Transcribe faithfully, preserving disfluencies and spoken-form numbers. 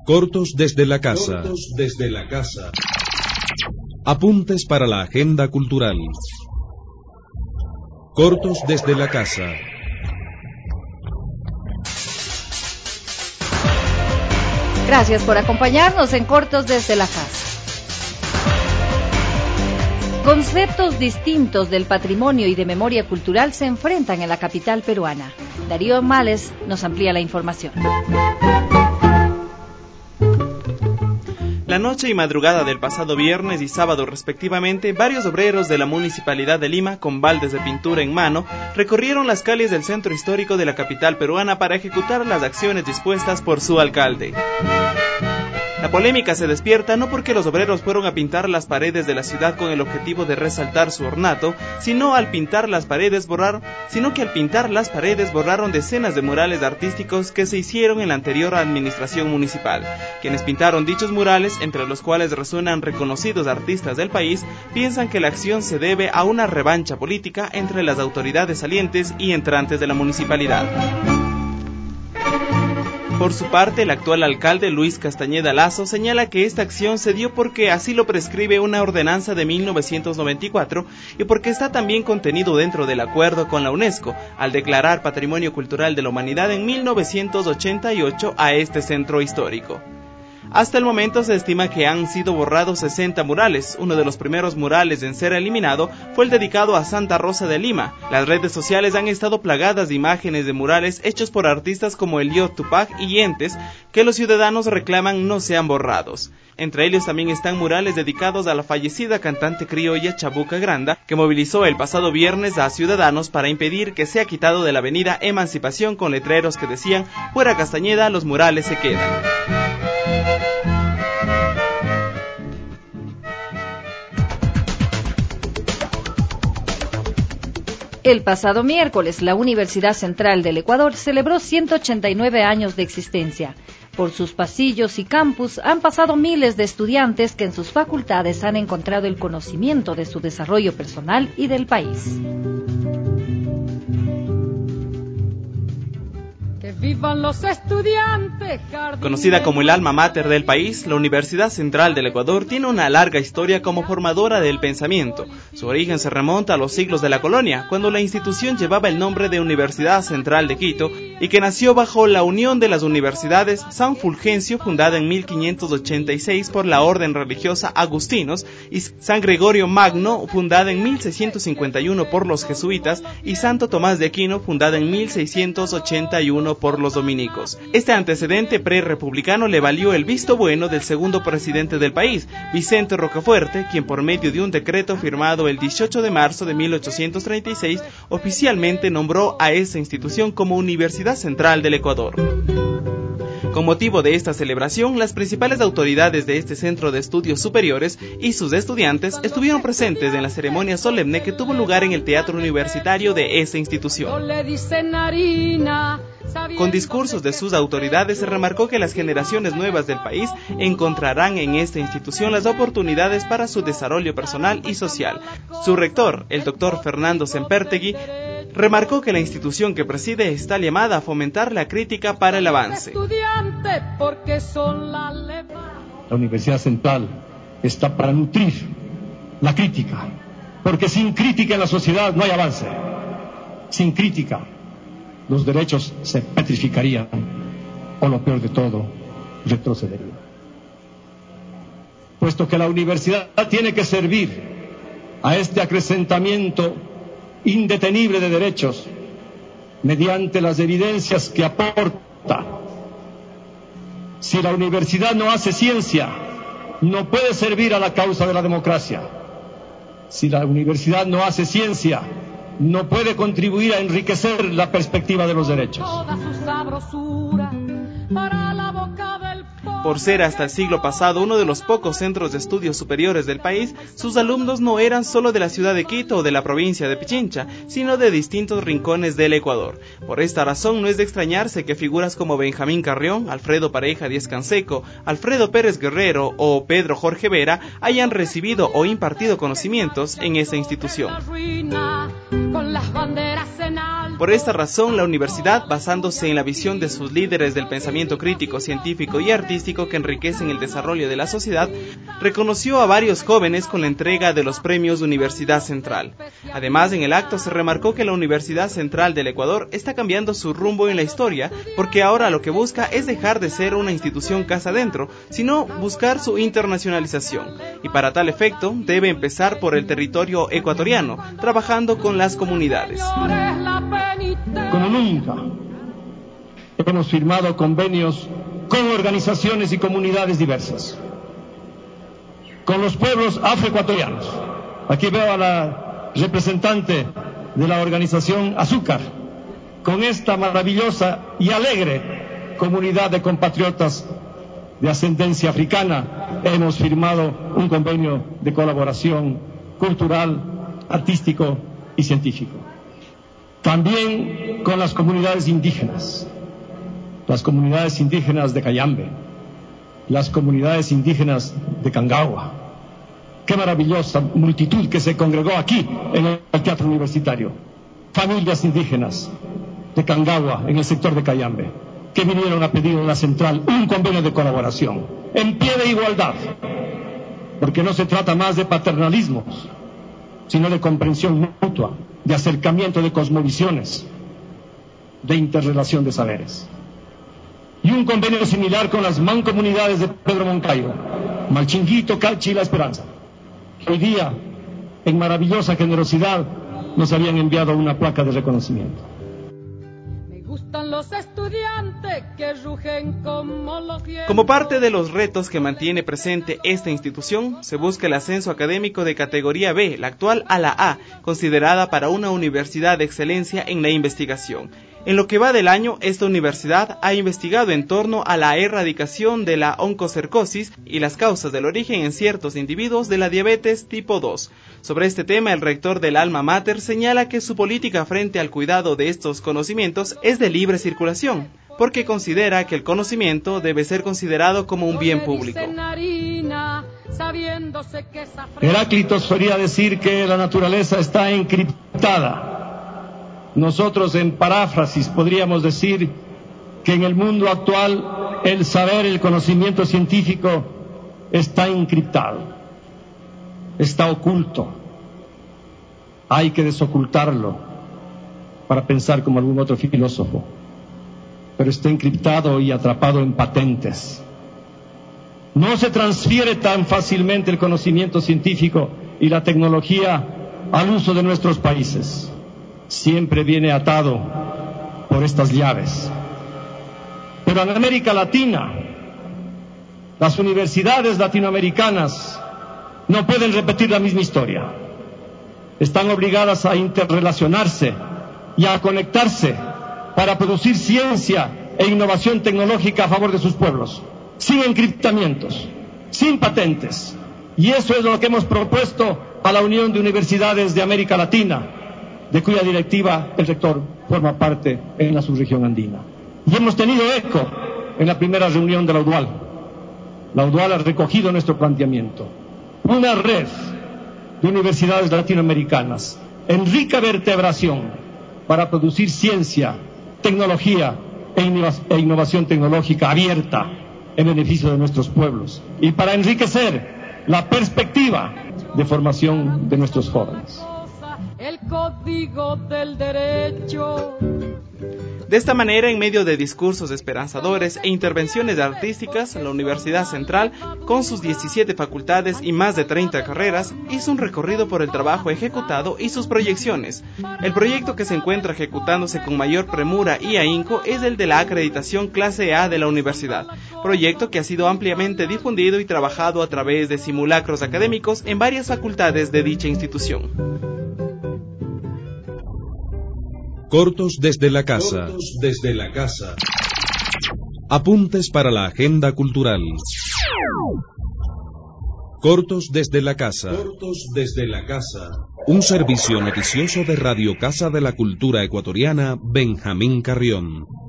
Cortos desde la casa. Cortos desde la casa. Apuntes para la agenda cultural. Cortos desde la casa. Gracias por acompañarnos en Cortos desde la casa. Conceptos distintos del patrimonio y de memoria cultural se enfrentan en la capital peruana. Darío Males nos amplía la información. La noche y madrugada del pasado viernes y sábado respectivamente, varios obreros de la Municipalidad de Lima, con baldes de pintura en mano, recorrieron las calles del centro histórico de la capital peruana para ejecutar las acciones dispuestas por su alcalde. La polémica se despierta no porque los obreros fueron a pintar las paredes de la ciudad con el objetivo de resaltar su ornato, sino al pintar las paredes borrar, sino que al pintar las paredes borraron decenas de murales artísticos que se hicieron en la anterior administración municipal. Quienes pintaron dichos murales, entre los cuales resuenan reconocidos artistas del país, piensan que la acción se debe a una revancha política entre las autoridades salientes y entrantes de la municipalidad. Por su parte, el actual alcalde Luis Castañeda Lazo señala que esta acción se dio porque así lo prescribe una ordenanza de mil novecientos noventa y cuatro y porque está también contenido dentro del acuerdo con la UNESCO, al declarar Patrimonio Cultural de la Humanidad en mil novecientos ochenta y ocho a este centro histórico. Hasta el momento se estima que han sido borrados sesenta murales. Uno de los primeros murales en ser eliminado fue el dedicado a Santa Rosa de Lima. Las redes sociales han estado plagadas de imágenes de murales hechos por artistas como Elliot Tupac y entes que los ciudadanos reclaman no sean borrados. Entre ellos también están murales dedicados a la fallecida cantante criolla Chabuca Granda, que movilizó el pasado viernes a ciudadanos para impedir que sea quitado de la avenida Emancipación con letreros que decían "Fuera Castañeda, los murales se quedan". El pasado miércoles, la Universidad Central del Ecuador celebró ciento ochenta y nueve años de existencia. Por sus pasillos y campus han pasado miles de estudiantes que en sus facultades han encontrado el conocimiento de su desarrollo personal y del país. ¡Vivan los estudiantes! Conocida como el alma mater del país, la Universidad Central del Ecuador tiene una larga historia como formadora del pensamiento. Su origen se remonta a los siglos de la colonia, cuando la institución llevaba el nombre de Universidad Central de Quito y que nació bajo la unión de las universidades San Fulgencio, fundada en mil quinientos ochenta y seis por la orden religiosa Agustinos, y San Gregorio Magno, fundada en mil seiscientos cincuenta y uno por los jesuitas, y Santo Tomás de Aquino, fundada en mil seiscientos ochenta y uno por los dominicos. Este antecedente pre-republicano le valió el visto bueno del segundo presidente del país, Vicente Rocafuerte, quien por medio de un decreto firmado el dieciocho de marzo de mil ochocientos treinta y seis oficialmente nombró a esa institución como Universidad Central del Ecuador. Con motivo de esta celebración, las principales autoridades de este centro de estudios superiores y sus estudiantes estuvieron presentes en la ceremonia solemne que tuvo lugar en el teatro universitario de esa institución. Con discursos de sus autoridades se remarcó que las generaciones nuevas del país encontrarán en esta institución las oportunidades para su desarrollo personal y social. Su rector, el doctor Fernando Sempertegui, remarcó que la institución que preside está llamada a fomentar la crítica para el avance. La Universidad Central está para nutrir la crítica, porque sin crítica en la sociedad no hay avance. Sin crítica, los derechos se petrificarían, o lo peor de todo, retrocederían. Puesto que la universidad tiene que servir a este acrecentamiento indetenible de derechos mediante las evidencias que aporta. Si la universidad no hace ciencia, no puede servir a la causa de la democracia. Si la universidad no hace ciencia, no puede contribuir a enriquecer la perspectiva de los derechos. Por ser hasta el siglo pasado uno de los pocos centros de estudios superiores del país, sus alumnos no eran solo de la ciudad de Quito o de la provincia de Pichincha, sino de distintos rincones del Ecuador. Por esta razón no es de extrañarse que figuras como Benjamín Carrión, Alfredo Pareja Díez Canseco, Alfredo Pérez Guerrero o Pedro Jorge Vera hayan recibido o impartido conocimientos en esa institución. Con las banderas en alto. Por esta razón, la universidad, basándose en la visión de sus líderes del pensamiento crítico, científico y artístico que enriquecen el desarrollo de la sociedad, reconoció a varios jóvenes con la entrega de los premios Universidad Central. Además, en el acto se remarcó que la Universidad Central del Ecuador está cambiando su rumbo en la historia, porque ahora lo que busca es dejar de ser una institución casa adentro, sino buscar su internacionalización. Y para tal efecto, debe empezar por el territorio ecuatoriano, trabajando con las comunidades. Como nunca, hemos firmado convenios con organizaciones y comunidades diversas, con los pueblos afroecuatorianos. Aquí veo a la representante de la organización Azúcar, con esta maravillosa y alegre comunidad de compatriotas de ascendencia africana. Hemos firmado un convenio de colaboración cultural, artístico y científico. También con las comunidades indígenas, las comunidades indígenas de Cayambe, las comunidades indígenas de Cangagua. Qué maravillosa multitud que se congregó aquí en el Teatro Universitario. Familias indígenas de Cangagua, en el sector de Cayambe, que vinieron a pedir en la central un convenio de colaboración, en pie de igualdad, porque no se trata más de paternalismos, sino de comprensión mutua, de acercamiento de cosmovisiones, de interrelación de saberes. Y un convenio similar con las mancomunidades de Pedro Moncayo, Malchinguito, Calchi y La Esperanza, que hoy día, en maravillosa generosidad, nos habían enviado una placa de reconocimiento. Gustan los estudiantes que rugen como los vientos. Como parte de los retos que mantiene presente esta institución, se busca el ascenso académico de categoría B, la actual a la A, considerada para una universidad de excelencia en la investigación. En lo que va del año, esta universidad ha investigado en torno a la erradicación de la oncocercosis y las causas del origen en ciertos individuos de la diabetes tipo dos. Sobre este tema, el rector del Alma Mater señala que su política frente al cuidado de estos conocimientos es de libre circulación, porque considera que el conocimiento debe ser considerado como un bien público. Heráclito solía decir que la naturaleza está encriptada. Nosotros, en paráfrasis, podríamos decir que en el mundo actual el saber, el conocimiento científico está encriptado, está oculto. Hay que desocultarlo para pensar como algún otro filósofo, pero está encriptado y atrapado en patentes. No se transfiere tan fácilmente el conocimiento científico y la tecnología al uso de nuestros países. Siempre viene atado por estas llaves. Pero en América Latina, las universidades latinoamericanas no pueden repetir la misma historia. Están obligadas a interrelacionarse y a conectarse para producir ciencia e innovación tecnológica a favor de sus pueblos, sin encriptamientos, sin patentes. Y eso es lo que hemos propuesto a la Unión de Universidades de América Latina, de cuya directiva el rector forma parte en la subregión andina. Y hemos tenido eco en la primera reunión de la UDUAL. La UDUAL ha recogido nuestro planteamiento. Una red de universidades latinoamericanas en rica vertebración para producir ciencia, tecnología e innovación tecnológica abierta en beneficio de nuestros pueblos y para enriquecer la perspectiva de formación de nuestros jóvenes. El código del derecho. De esta manera, en medio de discursos esperanzadores e intervenciones artísticas, la Universidad Central, con sus diecisiete facultades y más de treinta carreras, hizo un recorrido por el trabajo ejecutado y sus proyecciones. El proyecto que se encuentra ejecutándose con mayor premura y ahínco es el de la acreditación clase A de la universidad, proyecto que ha sido ampliamente difundido y trabajado a través de simulacros académicos en varias facultades de dicha institución. Cortos desde la casa. Cortos desde la casa. Apuntes para la agenda cultural. Cortos desde la casa. Cortos desde la casa. Un servicio noticioso de Radio Casa de la Cultura Ecuatoriana, Benjamín Carrión.